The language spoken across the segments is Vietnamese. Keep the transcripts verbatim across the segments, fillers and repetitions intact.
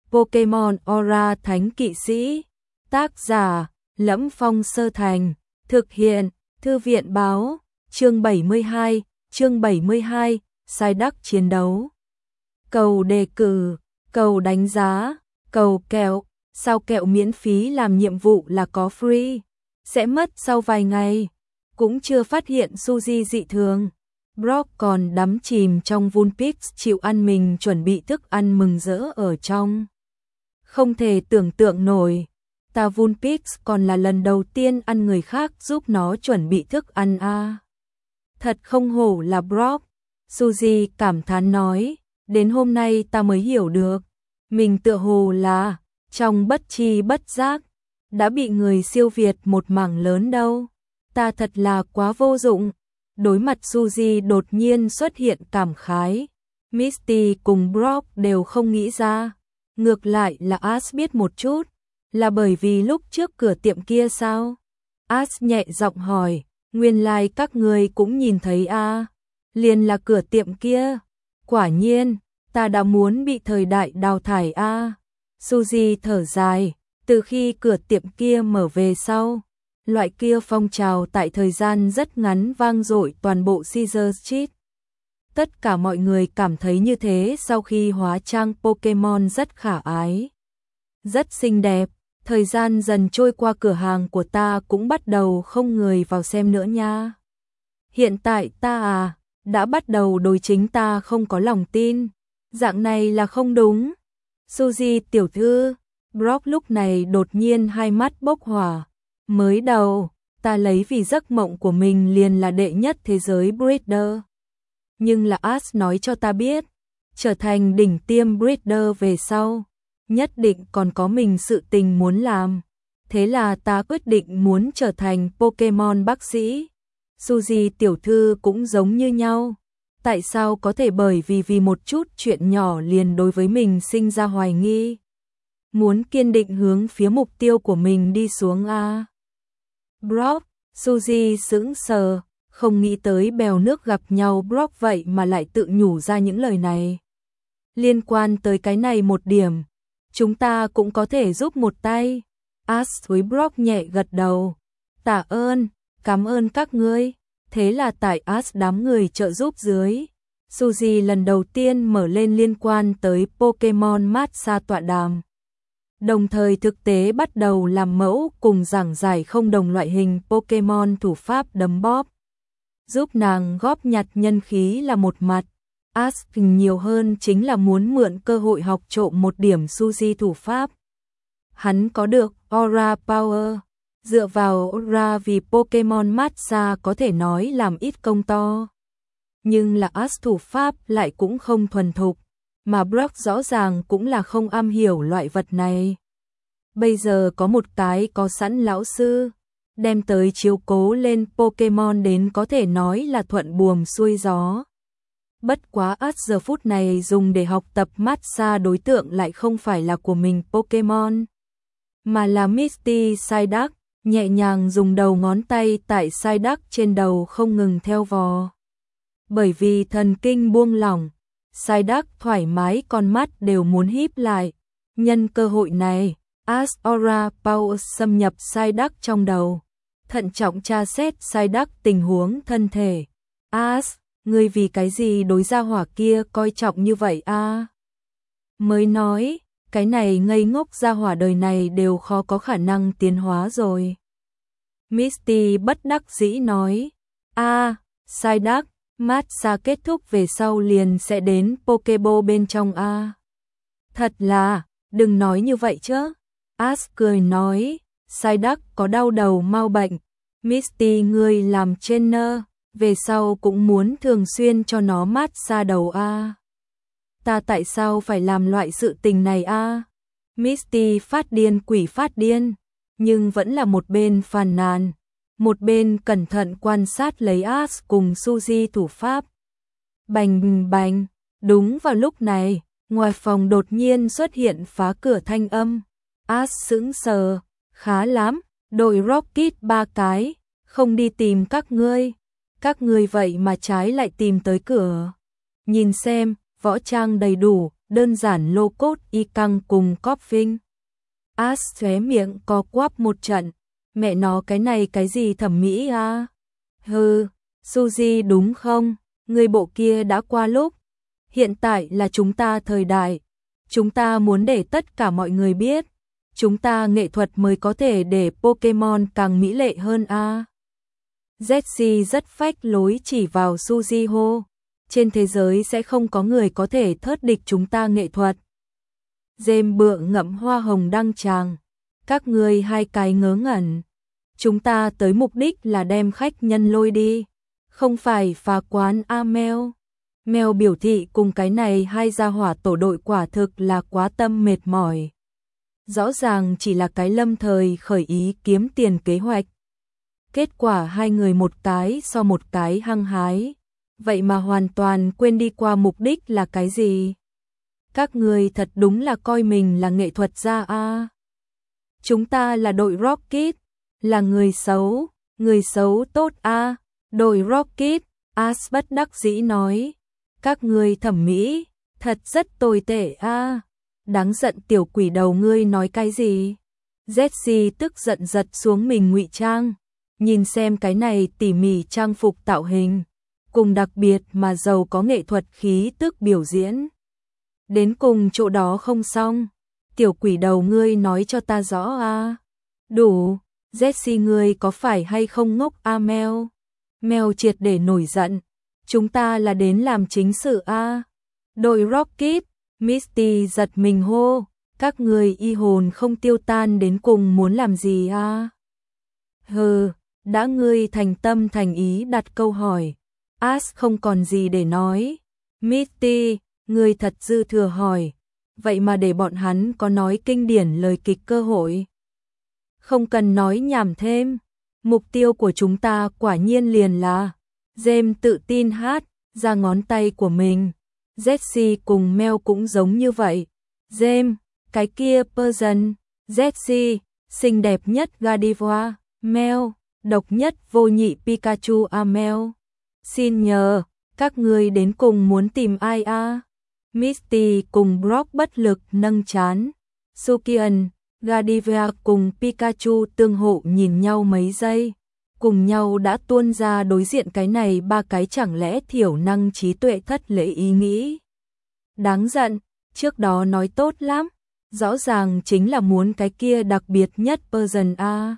Pokemon Aura Thánh Kỵ Sĩ. Tác giả: Lẫm Phong Sơ Thành. Thực hiện: Thư viện báo. Chương bảy mươi hai, chương bảy mươi hai, Psyduck chiến đấu. Cầu đề cử, cầu đánh giá, cầu kẹo, sao kẹo miễn phí làm nhiệm vụ là có free, sẽ mất sau vài ngày. Cũng chưa phát hiện Suzy dị thường. Brock còn đắm chìm trong Vulpix chịu ăn mình chuẩn bị thức ăn mừng rỡ ở trong. Không thể tưởng tượng nổi, ta Vulpix còn là lần đầu tiên ăn người khác giúp nó chuẩn bị thức ăn a. À. Thật không hổ là Brock. Suzy cảm thán nói, đến hôm nay ta mới hiểu được, mình tựa hồ là, trong bất tri bất giác, đã bị người siêu việt một mảng lớn đâu. Ta thật là quá vô dụng. Đối mặt Suzy đột nhiên xuất hiện cảm khái, Misty cùng Brock đều không nghĩ ra. Ngược lại là Ash biết một chút, là bởi vì lúc trước cửa tiệm kia sao? Ash nhẹ giọng hỏi, nguyên lai like các người cũng nhìn thấy a? À? Liền là cửa tiệm kia. Quả nhiên, ta đã muốn bị thời đại đào thải a. À? Suzy thở dài, từ khi cửa tiệm kia mở về sau, loại kia phong trào tại thời gian rất ngắn vang dội toàn bộ Caesar Street. Tất cả mọi người cảm thấy như thế sau khi hóa trang Pokemon rất khả ái, rất xinh đẹp. Thời gian dần trôi qua, cửa hàng của ta cũng bắt đầu không người vào xem nữa nha. Hiện tại ta à, đã bắt đầu đối chính ta không có lòng tin. Dạng này là không đúng. Suzy tiểu thư, Brock lúc này đột nhiên hai mắt bốc hỏa. Mới đầu, ta lấy vì giấc mộng của mình liền là đệ nhất thế giới breeder. Nhưng là Ash nói cho ta biết, trở thành đỉnh tiêm breeder về sau, nhất định còn có mình sự tình muốn làm. Thế là ta quyết định muốn trở thành Pokemon bác sĩ. Suzy tiểu thư cũng giống như nhau. Tại sao có thể bởi vì vì một chút chuyện nhỏ liền đối với mình sinh ra hoài nghi? Muốn kiên định hướng phía mục tiêu của mình đi xuống a. Brock, Suzy sững sờ, không nghĩ tới bèo nước gặp nhau Brock vậy mà lại tự nhủ ra những lời này. Liên quan tới cái này một điểm, chúng ta cũng có thể giúp một tay. Ash với Brock nhẹ gật đầu. Tạ ơn, cảm ơn các ngươi. Thế là tại Ash đám người trợ giúp dưới, Suzy lần đầu tiên mở lên liên quan tới Pokemon Massage tọa đàm. Đồng thời thực tế bắt đầu làm mẫu cùng giảng giải không đồng loại hình Pokemon thủ pháp đấm bóp. Giúp nàng góp nhặt nhân khí là một mặt. Ash nhiều hơn chính là muốn mượn cơ hội học trộm một điểm Suzy thủ pháp. Hắn có được Aura Power. Dựa vào Aura vì Pokemon Massage có thể nói làm ít công to. Nhưng là Ash thủ pháp lại cũng không thuần thục, mà Brock rõ ràng cũng là không am hiểu loại vật này. Bây giờ có một cái có sẵn lão sư, đem tới chiếu cố lên Pokemon đến có thể nói là thuận buồm xuôi gió. Bất quá Ash giờ phút này dùng để học tập Massage đối tượng lại không phải là của mình Pokemon, mà là Misty Psyduck, nhẹ nhàng dùng đầu ngón tay tại Psyduck trên đầu không ngừng theo vò. Bởi vì thần kinh buông lỏng, Psyduck thoải mái, con mắt đều muốn híp lại. Nhân cơ hội này, Ash Aura Power xâm nhập Psyduck trong đầu, thận trọng tra xét Psyduck tình huống thân thể. Ash, ngươi vì cái gì đối gia hỏa kia coi trọng như vậy a? À? Mới nói, cái này ngây ngốc gia hỏa đời này đều khó có khả năng tiến hóa rồi. Misty bất đắc dĩ nói, a, à, Psyduck, Massage kết thúc về sau liền sẽ đến Pokeball bên trong a. À? Thật là, đừng nói như vậy chứ. Ash cười nói, Psyduck có đau đầu mau bệnh. Misty ngươi làm trainer, về sau cũng muốn thường xuyên cho nó massage đầu a. À? Ta tại sao phải làm loại sự tình này a? À? Misty phát điên quỷ phát điên, nhưng vẫn là một bên phàn nàn, một bên cẩn thận quan sát lấy Ash cùng Suzy thủ pháp. Bành bành, đúng vào lúc này, ngoài phòng đột nhiên xuất hiện phá cửa thanh âm. Ash sững sờ, khá lắm, đội Rocket ba cái, không đi tìm các ngươi, các ngươi vậy mà trái lại tìm tới cửa. Nhìn xem, võ trang đầy đủ, đơn giản lô cốt y căng cùng Coffin. As khóe miệng co quắp một trận, mẹ nó cái này cái gì thẩm mỹ à? Hừ, Suzy đúng không? Người bộ kia đã qua lúc. Hiện tại là chúng ta thời đại. Chúng ta muốn để tất cả mọi người biết. Chúng ta nghệ thuật mới có thể để Pokemon càng mỹ lệ hơn a. Jessie rất phách lối chỉ vào Suzy hô. Trên thế giới sẽ không có người có thể thớt địch chúng ta nghệ thuật. James bựa ngậm hoa hồng đăng tràng. Các người hai cái ngớ ngẩn. Chúng ta tới mục đích là đem khách nhân lôi đi. Không phải phá quán a Mel. Mel biểu thị cùng cái này hai gia hỏa tổ đội quả thực là quá tâm mệt mỏi. Rõ ràng chỉ là cái lâm thời khởi ý kiếm tiền kế hoạch. Kết quả hai người một cái so một cái hăng hái. Vậy mà hoàn toàn quên đi qua mục đích là cái gì. Các người thật đúng là coi mình là nghệ thuật gia a. Chúng ta là đội Rocket, là người xấu, người xấu tốt a. Đội Rocket, As bất đắc dĩ nói. Các người thẩm mỹ, thật rất tồi tệ a. Đáng giận tiểu quỷ đầu ngươi nói cái gì? Jessie tức giận giật xuống mình ngụy trang, nhìn xem cái này tỉ mỉ trang phục tạo hình, cùng đặc biệt mà giàu có nghệ thuật khí tức biểu diễn. Đến cùng chỗ đó không xong, tiểu quỷ đầu ngươi nói cho ta rõ a. Đủ, Jessie ngươi có phải hay không ngốc a Mel? Mel triệt để nổi giận, chúng ta là đến làm chính sự a. Đội Rocket, Misty giật mình hô, các người y hồn không tiêu tan đến cùng muốn làm gì a? Hừ, đã ngươi thành tâm thành ý đặt câu hỏi. As không còn gì để nói. Misty, ngươi thật dư thừa hỏi. Vậy mà để bọn hắn có nói kinh điển lời kịch cơ hội. Không cần nói nhảm thêm. Mục tiêu của chúng ta quả nhiên liền là. James tự tin hát ra ngón tay của mình. Jessie cùng Mel cũng giống như vậy. James, cái kia Persian. Jessie, xinh đẹp nhất Gardevoir. Mel, độc nhất vô nhị Pikachu a Mel. Xin nhờ, các người đến cùng muốn tìm ai a? Misty cùng Brock bất lực nâng trán. Sukian, Gardevoir cùng Pikachu tương hộ nhìn nhau mấy giây. Cùng nhau đã tuôn ra đối diện cái này ba cái chẳng lẽ thiểu năng trí tuệ thất lễ ý nghĩ. Đáng giận, trước đó nói tốt lắm, rõ ràng chính là muốn cái kia đặc biệt nhất Persian a.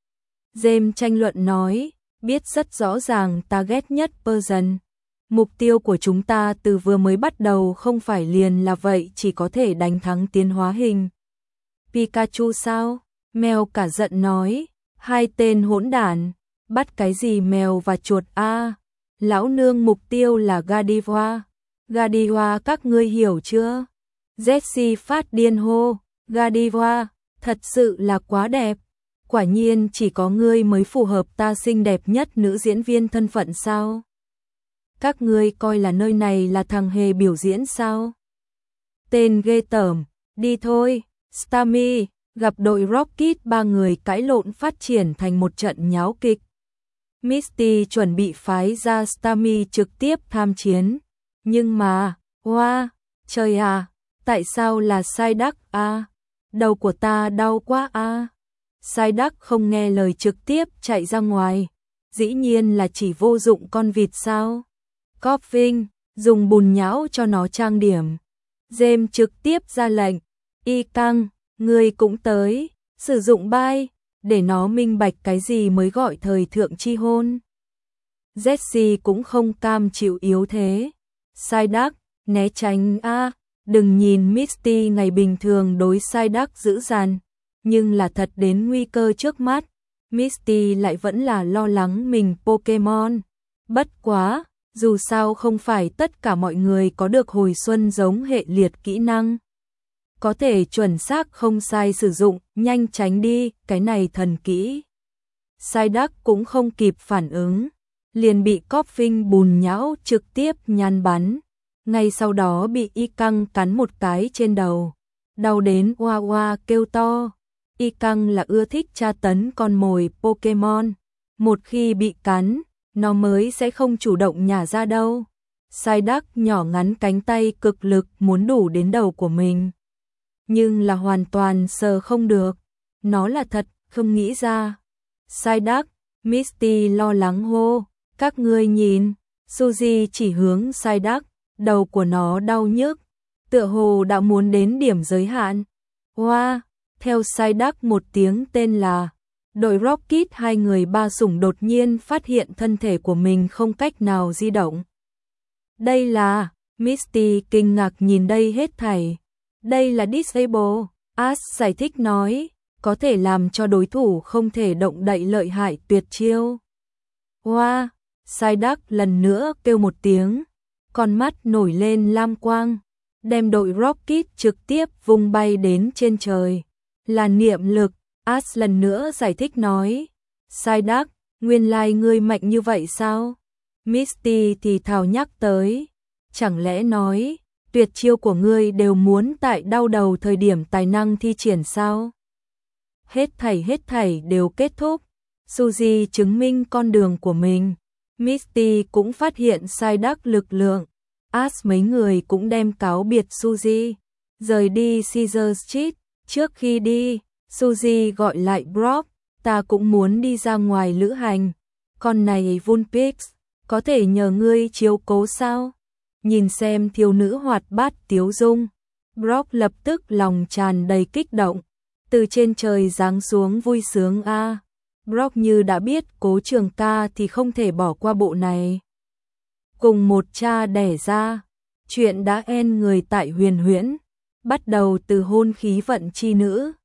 James tranh luận nói, biết rất rõ ràng ta ghét nhất Persian. Mục tiêu của chúng ta từ vừa mới bắt đầu không phải liền là vậy chỉ có thể đánh thắng tiến hóa hình. Pikachu sao? Mel cả giận nói, hai tên hỗn đản. Bắt cái gì mèo và chuột a? À? Lão nương mục tiêu là Gardevoir. Gardevoir các ngươi hiểu chưa? Jessie phát điên hô, Gardevoir, thật sự là quá đẹp. Quả nhiên chỉ có ngươi mới phù hợp ta xinh đẹp nhất nữ diễn viên thân phận sao? Các ngươi coi là nơi này là thằng hề biểu diễn sao? Tên ghê tởm, đi thôi. Starmie gặp đội Rocket ba người cãi lộn phát triển thành một trận nháo kịch. Misty chuẩn bị phái ra Starmie trực tiếp tham chiến. Nhưng mà, hoa, wow, trời à, tại sao là Psyduck a? Đầu của ta đau quá a. Psyduck không nghe lời trực tiếp chạy ra ngoài. Dĩ nhiên là chỉ vô dụng con vịt sao. Coffin, dùng bùn nhão cho nó trang điểm. James trực tiếp ra lệnh. Y căng, ngươi cũng tới, sử dụng bai. Để nó minh bạch cái gì mới gọi thời thượng chi hôn. Jessie cũng không cam chịu yếu thế. Psyduck, né tránh a, đừng nhìn Misty ngày bình thường đối Psyduck dữ dằn, nhưng là thật đến nguy cơ trước mắt, Misty lại vẫn là lo lắng mình Pokemon. Bất quá, dù sao không phải tất cả mọi người có được hồi xuân giống hệ liệt kỹ năng. Có thể chuẩn xác không sai sử dụng, nhanh tránh đi, cái này thần kỹ. Psyduck cũng không kịp phản ứng, liền bị Coffin bùn nhão trực tiếp nhăn bắn. Ngay sau đó bị Y Căng cắn một cái trên đầu. Đau đến oa oa kêu to. Y Căng là ưa thích tra tấn con mồi Pokemon. Một khi bị cắn, nó mới sẽ không chủ động nhả ra đâu. Psyduck nhỏ ngắn cánh tay cực lực muốn đủ đến đầu của mình. Nhưng là hoàn toàn sờ không được. Nó là thật, không nghĩ ra. Psyduck, Misty lo lắng hô. Các ngươi nhìn. Suzy chỉ hướng Psyduck, đầu của nó đau nhức. Tựa hồ đã muốn đến điểm giới hạn. Hoa, wow. Theo Psyduck một tiếng tên là đội Rocket, hai người ba sủng đột nhiên phát hiện thân thể của mình không cách nào di động. Đây là, Misty kinh ngạc nhìn đây hết thảy. Đây là Disable, Ash giải thích nói, có thể làm cho đối thủ không thể động đậy lợi hại tuyệt chiêu. Hoa, wow. Psyduck lần nữa kêu một tiếng, con mắt nổi lên lam quang, đem đội Rocket trực tiếp vung bay đến trên trời. Là niệm lực, Ash lần nữa giải thích nói. Psyduck, nguyên lai ngươi mạnh như vậy sao? Misty thì thào nhắc tới. Chẳng lẽ nói, tuyệt chiêu của ngươi đều muốn tại đau đầu thời điểm tài năng thi triển sao? Hết thảy hết thảy đều kết thúc. Suzy chứng minh con đường của mình. Misty cũng phát hiện Psyduck lực lượng. Ash mấy người cũng đem cáo biệt Suzy. Rời đi Caesar Street. Trước khi đi, Suzy gọi lại Brock. Ta cũng muốn đi ra ngoài lữ hành. Con này Vulpix, có thể nhờ ngươi chiếu cố sao? Nhìn xem thiếu nữ hoạt bát tiếu dung. Brock lập tức lòng tràn đầy kích động. Từ trên trời giáng xuống vui sướng a. À. Brock như đã biết Cố Trường Ca thì không thể bỏ qua bộ này. Cùng một cha đẻ ra, chuyện đã end người tại Huyền Huyễn, bắt đầu từ hôn khí vận chi nữ.